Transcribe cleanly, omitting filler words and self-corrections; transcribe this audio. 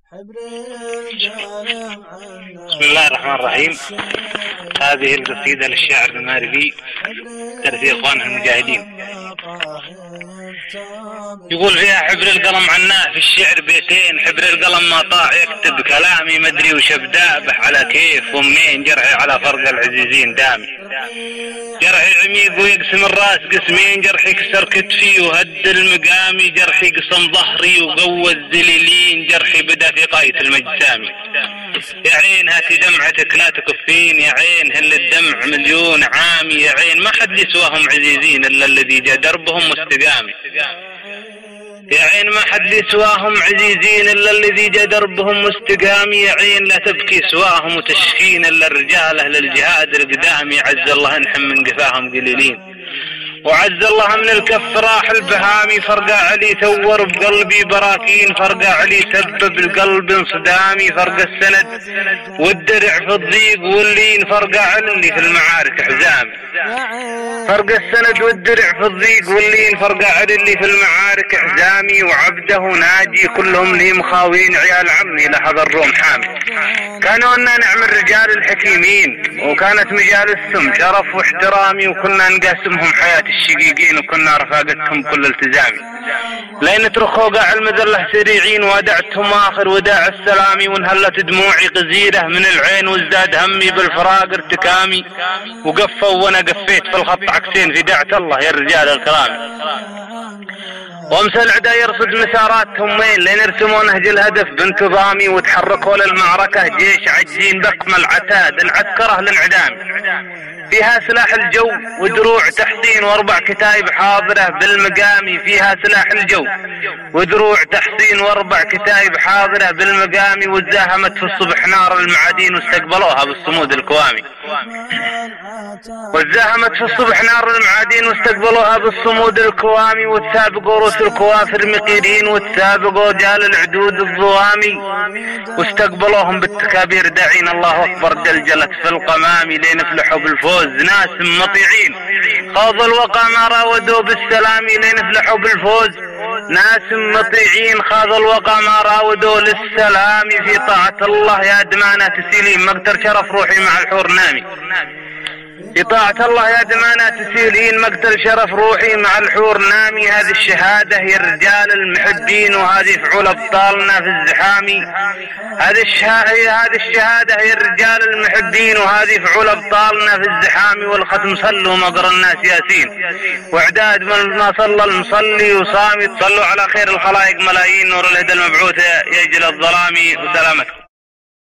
بسم الله الرحمن الرحيم. هذه القصيدة للشاعر الماربي ترثي إخوانه المجاهدين. يقول فيها: حبر القلم عناء في الشعر بيتين، حبر القلم ما طاع يكتب كلامي، مدري وش ابدأ على كيف ومنين، جرحي على فرق العزيزين دامي، جرحي عميق ويقسم الراس قسمين، جرحي كسر كتفي وهد المقامي، جرحي قسم ظهري وقوى الذليلين، جرحي بدا في قاية المجسامي. يا عين هاتي دمعتك لا تكفين، يا عين هل الدمع مليون عامي، يا عين ما حد يسواهم عزيزين الا الذي جا دربهم مستقامي، يا عين ما حد يسواهم عزيزين الا الذي جا دربهم مستقامي، يا عين لا تبكي سواهم وتشكين الا الرجال اهل الجهاد القدامي، عز الله انحم من قفاهم قليلين، وعز الله من الكف راح البهامي، فرقع علي ثور بقلبي براكين، فرقع علي سبب القلب انصدامي، فرق السند والدرع في الضيق واللين، فرقع علي في المعارك حزامي، فرق السند والدرع في الضيق واللين، فرقع علي في المعارك حزامي، وعبده ناجي كلهم لي مخاوين، عيال عمي لحظ الروم حامي، كانوا أننا نعم الرجال الحكيمين، وكانت مجالسهم شرف واحترامي، وكنا نقاسمهم حياة الشقيقين، وكنا رفاقتهم كل التزامي، لين اتركوا قاع المذلة سريعين، ودعتهم آخر وداع السلامي، وانهلت دموعي غزيرة من العين، وازداد همي بالفراق ارتكامي، وقفوا وانا قفيت في الخط عكسين، في دعت الله يا الرجال الكرامي، وامسى العدا يرصد مساراتهم وين، لين يرسموا نهج الهدف بانتظامي، وتحركوا للمعركة جيش عجين بقم العتاد العسكرة الانعدامي، فيها سلاح الجو ودروع تحصين، واربع كتايب حاضرة بالمقامي، فيها سلاح الجو ودروع تحصين، واربع كتايب حاضرة بالمقامي، وتزاهمت في الصبح نار المعادين، واستقبلوها بالصمود الكوامي، وتزاهمت في الصبح نار المعادين، واستقبلوها بالصمود الكوامي، وتسابقوا روس الكوافر مقيرين، وتسابقوا رجال العدود الظوامي، واستقبلوهم بالتكابير داعين الله اكبر، جلجلت في القمام، لين فلحوا بالفوز ناس مطيعين، خاضوا الوقع ما راودوا بالسلام، لين فلحوا بالفوز ناس مطيعين، خاضوا الوقع ما راودوا للسلام، في طاعة الله يا دمانة تسيلين، مقدر شرف روحي مع الحور نامي، في طاعة الله يا دمانة تسيلين، مقتل شرف روحي مع الحور نامي، هذه الشهادة هي الرجال المحبين، وهذه فعول أبطالنا في الزحامي، هذه الشهادة هي الرجال المحبين، وهذه فعول أبطالنا في الزحام، والختم صلوا مقر الناس ياسين، واعداد من ما صلى المصلي وصامت، صلوا على خير الخلائق ملايين، نور الهدى المبعوث يجل الظلام، وسلامتكم.